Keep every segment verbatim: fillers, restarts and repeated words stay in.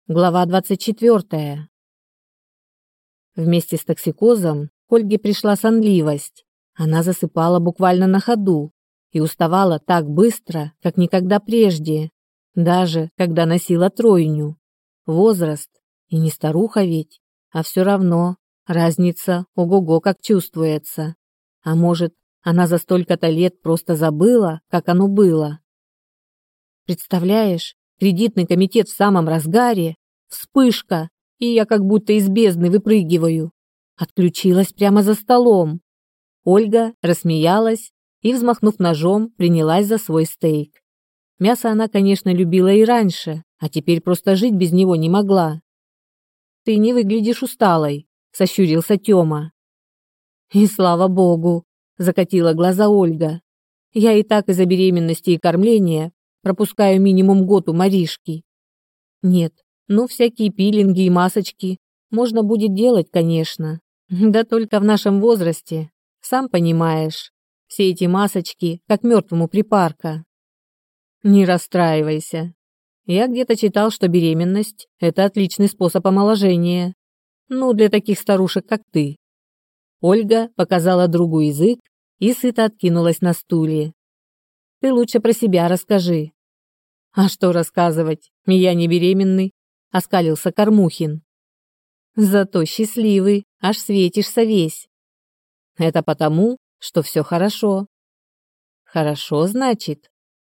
Глава двадцать четвёртая. Вместе с токсикозом к Ольге пришла сонливость. Она засыпала буквально на ходу и уставала так быстро, как никогда прежде, даже когда носила тройню. Возраст, и не старуха ведь, а все равно разница ого-го как чувствуется. А может, она за столько-то лет просто забыла, как оно было. Представляешь, кредитный комитет в самом разгаре, вспышка, и я как будто из бездны выпрыгиваю. Отключилась прямо за столом. Ольга рассмеялась и, взмахнув ножом, принялась за свой стейк. Мясо она, конечно, любила и раньше, а теперь просто жить без него не могла. «Ты не выглядишь усталой», — сощурился Тёма. «И слава богу», — закатила глаза Ольга. «Я и так из-за беременности и кормления пропускаю минимум год у Маришки. Нет, ну всякие пилинги и масочки можно будет делать, конечно. Да только в нашем возрасте, сам понимаешь, все эти масочки как мертвому припарка. Не расстраивайся. Я где-то читал, что беременность – это отличный способ омоложения. Ну, для таких старушек, как ты». Ольга показала другу язык и сыто откинулась на стуле. «Ты лучше про себя расскажи». «А что рассказывать? Я не беременный», — оскалился Кормухин. «Зато счастливый, аж светишься весь». «Это потому, что все хорошо». «Хорошо, значит?»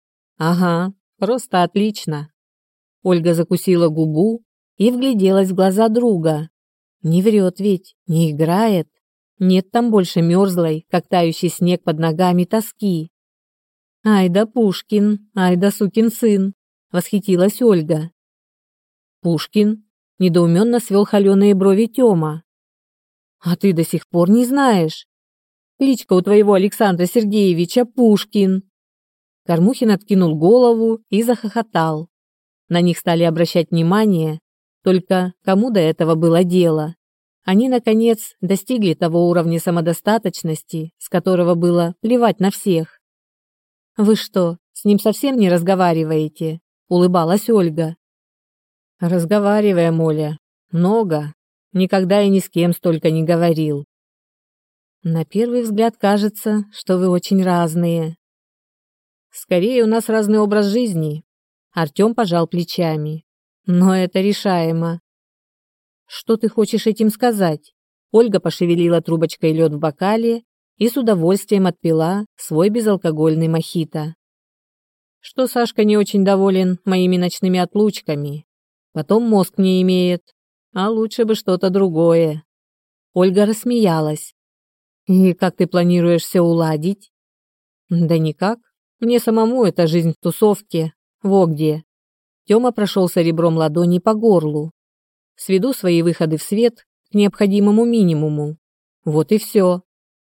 «Ага, просто отлично». Ольга закусила губу и вгляделась в глаза друга. Не врет ведь, не играет. Нет там больше мерзлой, как тающий снег под ногами, тоски. «Ай да Пушкин, ай да сукин сын!» — восхитилась Ольга. «Пушкин?» — недоуменно свел холеные брови Тёма. «А ты до сих пор не знаешь? Кличка у твоего Александра Сергеевича Пушкин!» Кормухин откинул голову и захохотал. На них стали обращать внимание, только кому до этого было дело? Они, наконец, достигли того уровня самодостаточности, с которого было плевать на всех. «Вы что, с ним совсем не разговариваете?» — улыбалась Ольга. «Разговариваем, Оля. Много. Никогда и ни с кем столько не говорил». «На первый взгляд кажется, что вы очень разные». «Скорее, у нас разный образ жизни». Артём пожал плечами. «Но это решаемо». «Что ты хочешь этим сказать?» Ольга пошевелила трубочкой лед в бокале и с удовольствием отпила свой безалкогольный мохито. «Что Сашка не очень доволен моими ночными отлучками. Потом мозг не имеет. А лучше бы что-то другое». Ольга рассмеялась. «И как ты планируешь все уладить?» «Да никак. Мне самому эта жизнь в тусовке. Во где». Тёма прошелся ребром ладони по горлу. «Сведу свои выходы в свет к необходимому минимуму. Вот и все».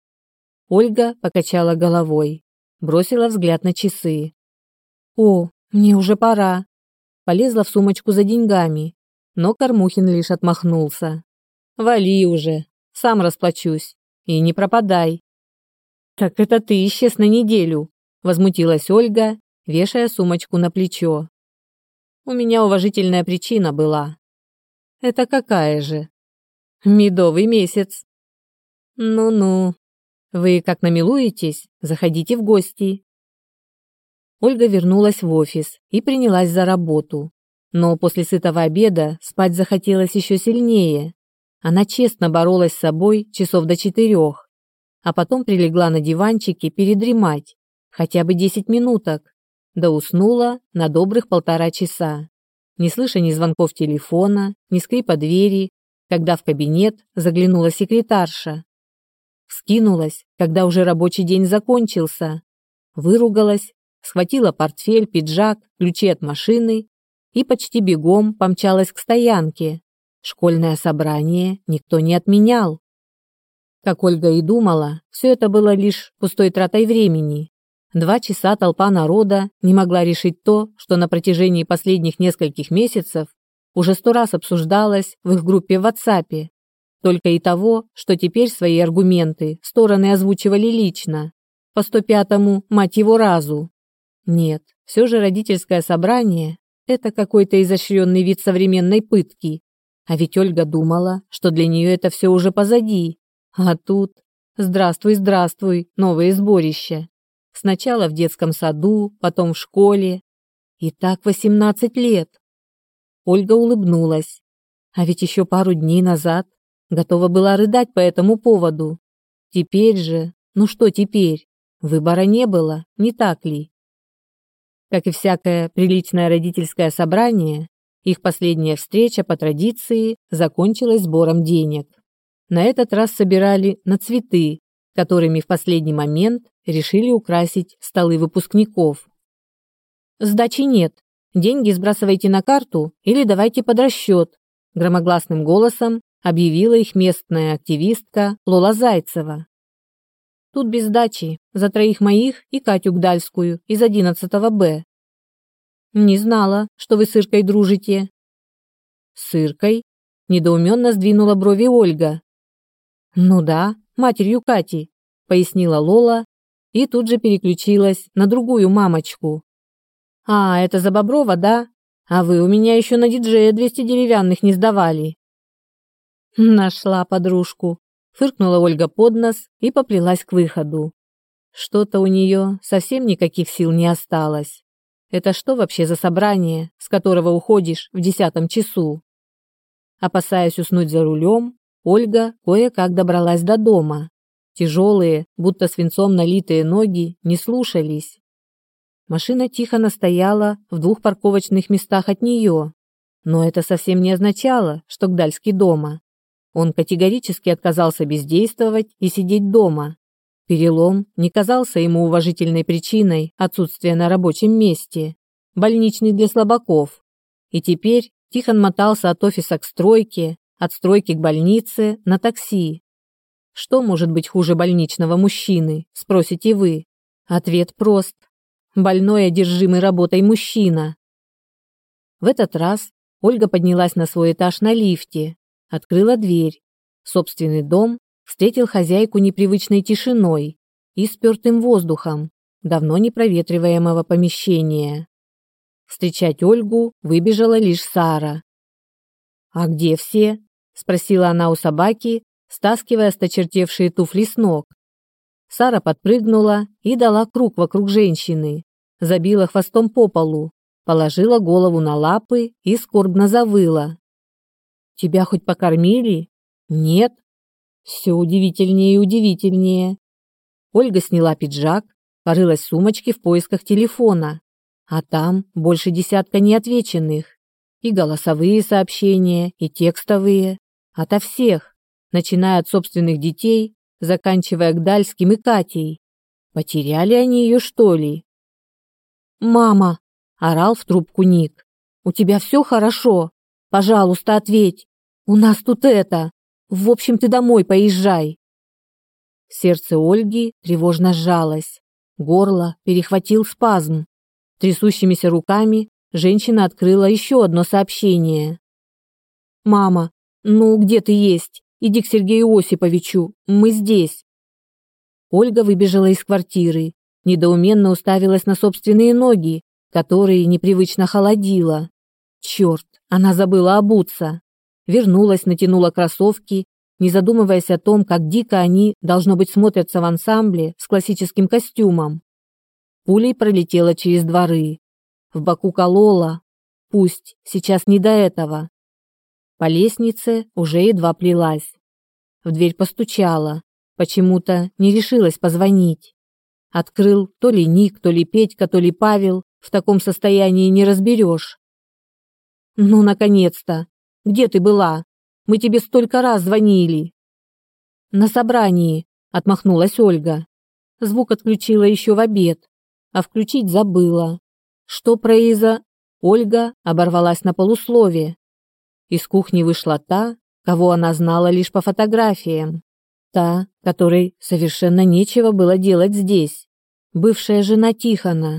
Ольга покачала головой, бросила взгляд на часы. «О, мне уже пора». Полезла в сумочку за деньгами, но Кормухин лишь отмахнулся. «Вали уже, сам расплачусь, и не пропадай». «Так это ты исчез на неделю», — возмутилась Ольга, вешая сумочку на плечо. «У меня уважительная причина была». «Это какая же?» «Медовый месяц». «Ну-ну. Вы как намилуетесь, заходите в гости». Ольга вернулась в офис и принялась за работу. Но после сытого обеда спать захотелось еще сильнее. Она честно боролась с собой часов до четырех, а потом прилегла на диванчике передремать, хотя бы десять минуток, да уснула на добрых полтора часа, не слыша ни звонков телефона, ни скрипа двери, когда в кабинет заглянула секретарша. Вскинулась, когда уже рабочий день закончился, выругалась, схватила портфель, пиджак, ключи от машины и почти бегом помчалась к стоянке. Школьное собрание никто не отменял. Как Ольга и думала, все это было лишь пустой тратой времени. Два часа толпа народа не могла решить то, что на протяжении последних нескольких месяцев уже сто раз обсуждалось в их группе в WhatsApp. Только и того, что теперь свои аргументы стороны озвучивали лично, по сто пятому, мать его, разу. Нет, все же родительское собрание Это какой-то изощренный вид современной пытки. А ведь Ольга думала, что для нее это все уже позади. А тут... Здравствуй, здравствуй, новые сборища. Сначала в детском саду, потом в школе. И так восемнадцать лет. Ольга улыбнулась. А ведь еще пару дней назад готова была рыдать по этому поводу. Теперь же... Ну что теперь? Выбора не было, не так ли? Как и всякое приличное родительское собрание, их последняя встреча по традиции закончилась сбором денег. На этот раз собирали на цветы, которыми в последний момент решили украсить столы выпускников. «Сдачи нет. Деньги сбрасывайте на карту или давайте под расчет», громогласным голосом объявила их местная активистка Лола Зайцева. «Тут без сдачи, за троих моих и Катю Гдальскую из одиннадцатого Б». «Не знала, что вы с Иркой дружите». «С Иркой?» – недоуменно сдвинула брови Ольга. «Ну да, матерью Кати», – пояснила Лола и тут же переключилась на другую мамочку. «А, это за Боброва, да? А вы у меня еще на диджея двести деревянных не сдавали». «Нашла подружку», – фыркнула Ольга под нос и поплелась к выходу. Что-то у нее совсем никаких сил не осталось. Это что вообще за собрание, с которого уходишь в десятом часу? Опасаясь уснуть за рулем, Ольга кое-как добралась до дома. Тяжелые, будто свинцом налитые ноги не слушались. Машина тихо настояла в двух парковочных местах от нее. Но это совсем не означало, что Гдальский дома. Он категорически отказался бездействовать и сидеть дома. Перелом не казался ему уважительной причиной отсутствия на рабочем месте. Больничный для слабаков. И теперь Тихон мотался от офиса к стройке, от стройки к больнице на такси. Что может быть хуже больничного мужчины, спросите вы? Ответ прост. Больной, одержимый работой мужчина. В этот раз Ольга поднялась на свой этаж на лифте, открыла дверь. Собственный дом встретил хозяйку непривычной тишиной и спертым воздухом давно непроветриваемого помещения. Встречать Ольгу выбежала лишь Сара. «А где все?» – спросила она у собаки, стаскивая осточертевшие туфли с ног. Сара подпрыгнула и дала круг вокруг женщины, забила хвостом по полу, положила голову на лапы и скорбно завыла. «Тебя хоть покормили?» «Нет». «Все удивительнее и удивительнее». Ольга сняла пиджак, порылась в сумочке в поисках телефона, а там больше десятка неотвеченных. И голосовые сообщения, и текстовые. Ото всех, начиная от собственных детей, заканчивая Гдальским и Катей. Потеряли они ее, что ли? «Мама!» – орал в трубку Ник. «У тебя все хорошо? Пожалуйста, ответь. У нас тут это. В общем, ты домой поезжай». Сердце Ольги тревожно сжалось. Горло перехватил спазм. Трясущимися руками женщина открыла еще одно сообщение. «Мама, ну где ты есть? Иди к Сергею Осиповичу, мы здесь». Ольга выбежала из квартиры, недоуменно уставилась на собственные ноги, которые непривычно холодило. Черт, она забыла обуться. Вернулась, натянула кроссовки, не задумываясь о том, как дико они, должно быть, смотрятся в ансамбле с классическим костюмом. Пулей пролетела через дворы. В боку колола. Пусть, сейчас не до этого. По лестнице уже едва плелась. В дверь постучала. Почему-то не решилась позвонить. Открыл то ли Ник, то ли Петька, то ли Павел. В таком состоянии не разберешь. «Ну, наконец-то! Где ты была? Мы тебе столько раз звонили!» «На собрании», — отмахнулась Ольга. Звук отключила еще в обед, а включить забыла. Что произо... Ольга оборвалась на полуслове. Из кухни вышла та, кого она знала лишь по фотографиям. Та, которой совершенно нечего было делать здесь. Бывшая жена Тихона.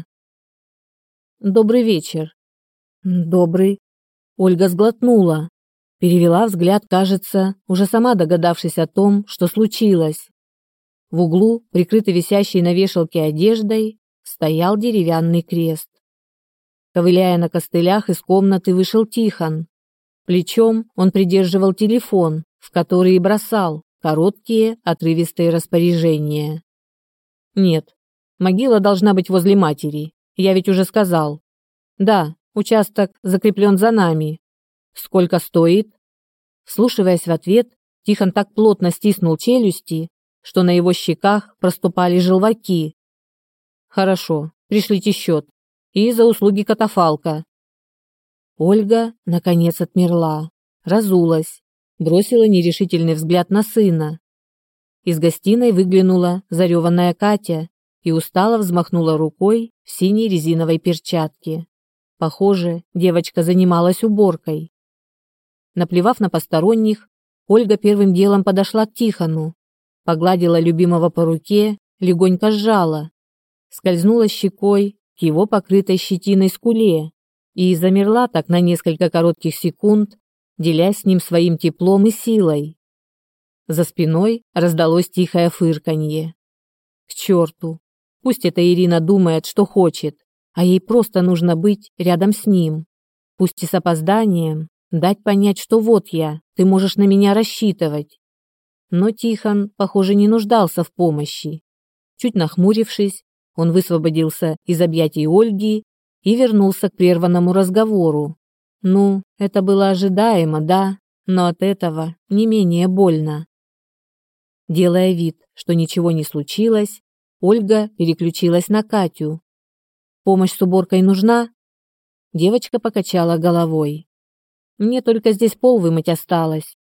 «Добрый вечер». «Добрый». Ольга сглотнула. Перевела взгляд, кажется, уже сама догадавшись о том, что случилось. В углу, прикрытый висящей на вешалке одеждой, стоял деревянный крест. Ковыляя на костылях, из комнаты вышел Тихон. Плечом он придерживал телефон, в который и бросал короткие, отрывистые распоряжения. «Нет, могила должна быть возле матери, я ведь уже сказал. Да, участок закреплен за нами. Сколько стоит?» Вслушиваясь в ответ, Тихон так плотно стиснул челюсти, что на его щеках проступали желваки. «Хорошо, пришлите счет. И за услуги катафалка». Ольга, наконец, отмерла, разулась, бросила нерешительный взгляд на сына. Из гостиной выглянула зареванная Катя и устало взмахнула рукой в синей резиновой перчатке. Похоже, девочка занималась уборкой. Наплевав на посторонних, Ольга первым делом подошла к Тихону, погладила любимого по руке, легонько сжала, скользнула щекой к его покрытой щетиной скуле и замерла так на несколько коротких секунд, делясь с ним своим теплом и силой. За спиной раздалось тихое фырканье. К черту! Пусть эта Ирина думает, что хочет, а ей просто нужно быть рядом с ним. Пусть и с опозданием, дать понять, что вот я, ты можешь на меня рассчитывать. Но Тихон, похоже, не нуждался в помощи. Чуть нахмурившись, он высвободился из объятий Ольги и вернулся к прерванному разговору. Ну, это было ожидаемо, да, но от этого не менее больно. Делая вид, что ничего не случилось, Ольга переключилась на Катю. «Помощь с уборкой нужна?» Девочка покачала головой. «Мне только здесь пол вымыть осталось».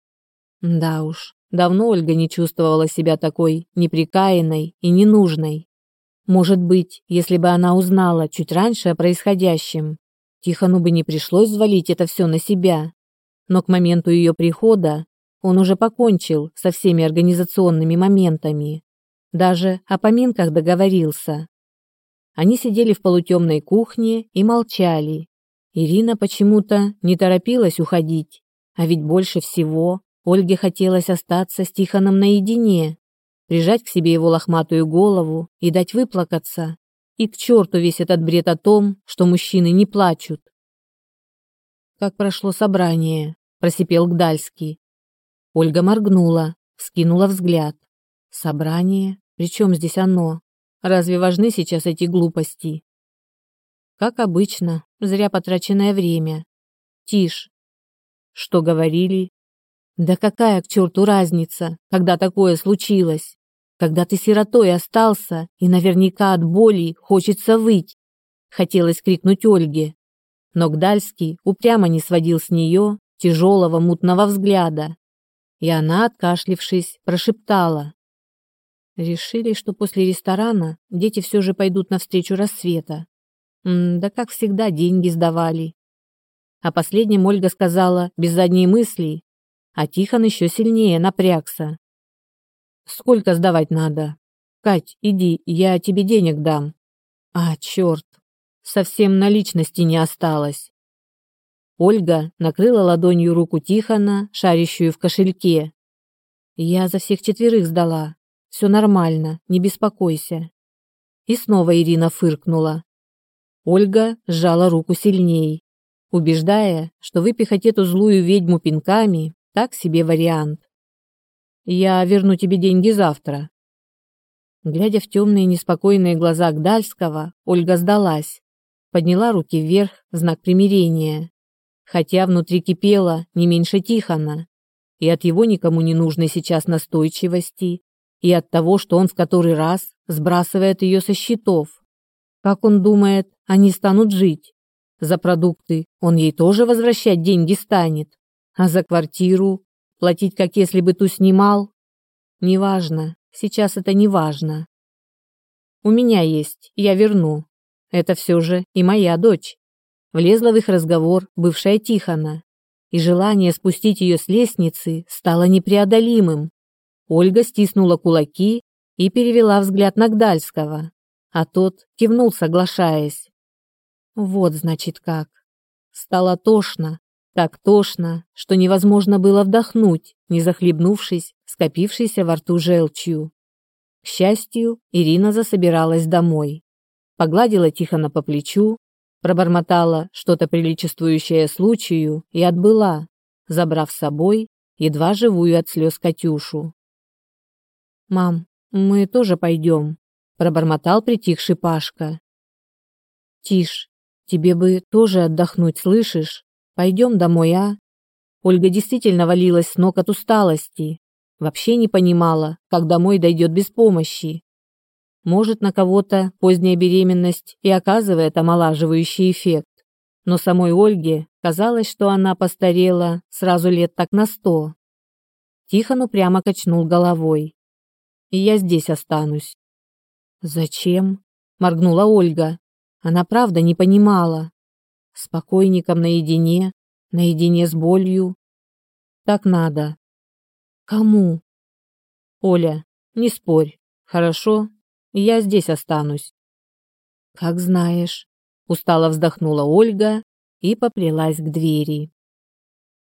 Да уж, давно Ольга не чувствовала себя такой неприкаянной и ненужной. Может быть, если бы она узнала чуть раньше о происходящем, Тихону бы не пришлось взвалить это все на себя. Но к моменту ее прихода он уже покончил со всеми организационными моментами. Даже о поминках договорился. Они сидели в полутемной кухне и молчали. Ирина почему-то не торопилась уходить, а ведь больше всего Ольге хотелось остаться с Тихоном наедине, прижать к себе его лохматую голову и дать выплакаться. И к черту весь этот бред о том, что мужчины не плачут. «Как прошло собрание?» – просипел Гдальский. Ольга моргнула, вскинула взгляд. «Собрание? Причем здесь оно? Разве важны сейчас эти глупости?» «Как обычно, зря потраченное время. Тише». «Что говорили?» «Да какая к черту разница, когда такое случилось? Когда ты сиротой остался, и наверняка от боли хочется выть», — хотелось крикнуть Ольге. Но Гдальский упрямо не сводил с нее тяжелого мутного взгляда, и она, откашлившись, прошептала. Решили, что после ресторана дети все же пойдут навстречу рассвета. М да как всегда, деньги сдавали. А последнем Ольга сказала без задней мысли, а Тихон еще сильнее напрягся. «Сколько сдавать надо? Кать, иди, я тебе денег дам». «А, черт, совсем наличности не осталось». Ольга накрыла ладонью руку Тихона, шарящую в кошельке. «Я за всех четверых сдала. Все нормально, не беспокойся». И снова Ирина фыркнула. Ольга сжала руку сильней, убеждая, что выпихать эту злую ведьму пинками – так себе вариант. «Я верну тебе деньги завтра». Глядя в темные неспокойные глаза Гдальского, Ольга сдалась, подняла руки вверх в знак примирения, хотя внутри кипело не меньше Тихона, и от его никому не нужной сейчас настойчивости, и от того, что он в который раз сбрасывает ее со счетов. Как он думает, они станут жить? За продукты он ей тоже возвращать деньги станет, а за квартиру платить, как если бы ту снимал? Неважно, сейчас это не важно. «У меня есть, я верну. Это все же и моя дочь». Влезла в их разговор бывшая Тихона, и желание спустить ее с лестницы стало непреодолимым. Ольга стиснула кулаки и перевела взгляд на Гдальского, а тот кивнул, соглашаясь. Вот, значит, как. Стало тошно, так тошно, что невозможно было вдохнуть, не захлебнувшись скопившейся во рту желчью. К счастью, Ирина засобиралась домой. Погладила Тихона по плечу, пробормотала что-то приличествующее случаю и отбыла, забрав с собой едва живую от слез Катюшу. «Мам, мы тоже пойдем», — пробормотал притихший Пашка. «Тише, тебе бы тоже отдохнуть, слышишь? Пойдем домой, а?» Ольга действительно валилась с ног от усталости. Вообще не понимала, как домой дойдет без помощи. Может, на кого-то поздняя беременность и оказывает омолаживающий эффект, но самой Ольге казалось, что она постарела сразу лет так на сто. Тихон упрямо качнул головой. «И я здесь останусь». «Зачем?» – моргнула Ольга. Она правда не понимала. С покойником наедине, наедине с болью. Так надо. Кому? Оля, не спорь, хорошо? Я здесь останусь. Как знаешь, устало вздохнула Ольга и поплелась к двери.